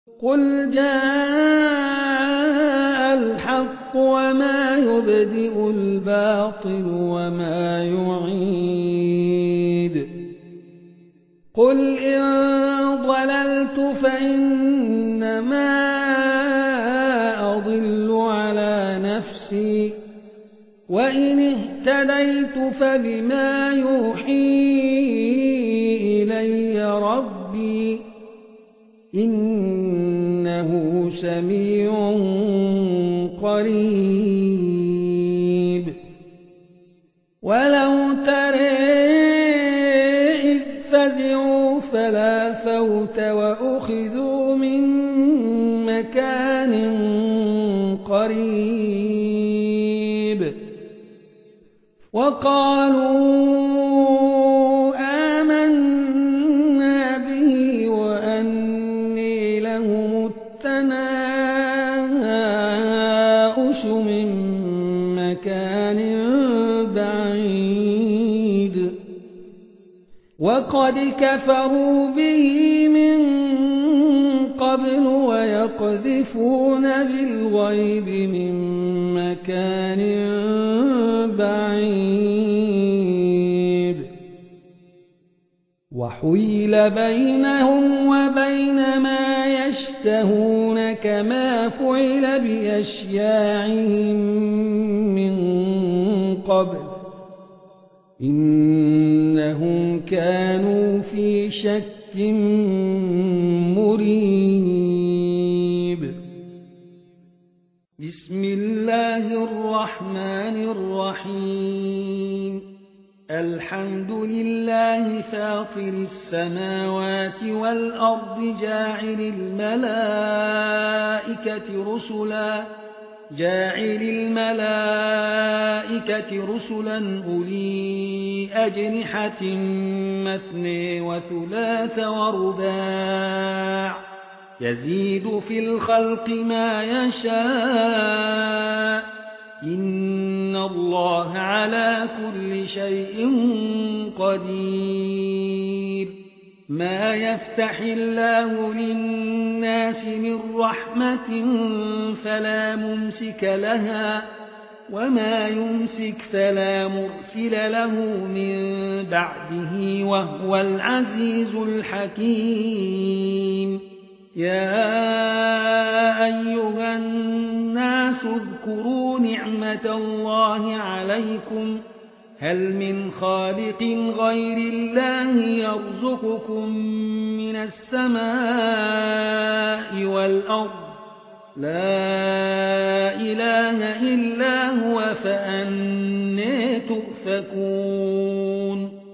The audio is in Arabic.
قل جاء الحق وما يبدئ الباطل وما يعيد قل إن ضللت فإنما أضل على نفسي وإن اهتديت فبما يوحي إلي ربي إنه سميع قريب ولو ترى إذ فزعوا فلا فوت وأخذوا من مكان قريب وقالوا آمنا به وأني لهم التناؤش من مكان بعيد وقد كفروا به من قبل ويقذفون بالغيب من مكان بعيد وحيل بينهم وبين ما يشتهون كما فعل بأشياعهم من قبل إنهم كانوا في شك مريب بسم الله الرحمن الرحيم الحمد لله فاطر السماوات والأرض جاعل الملائكة رسلا أولي أجنحة مثني وثلاث ورباع يزيد في الخلق ما يشاء إن الله على كل شيء قدير ما يفتح الله للناس من رحمة فلا ممسك لها وما يمسك فلا مرسل له من بعده وهو العزيز الحكيم يا أيها الناس اذكروا نعمة الله عليكم هل من خالق غير الله يرزقكم من السماء والأرض لا إله إلا هو فأنى تؤفكون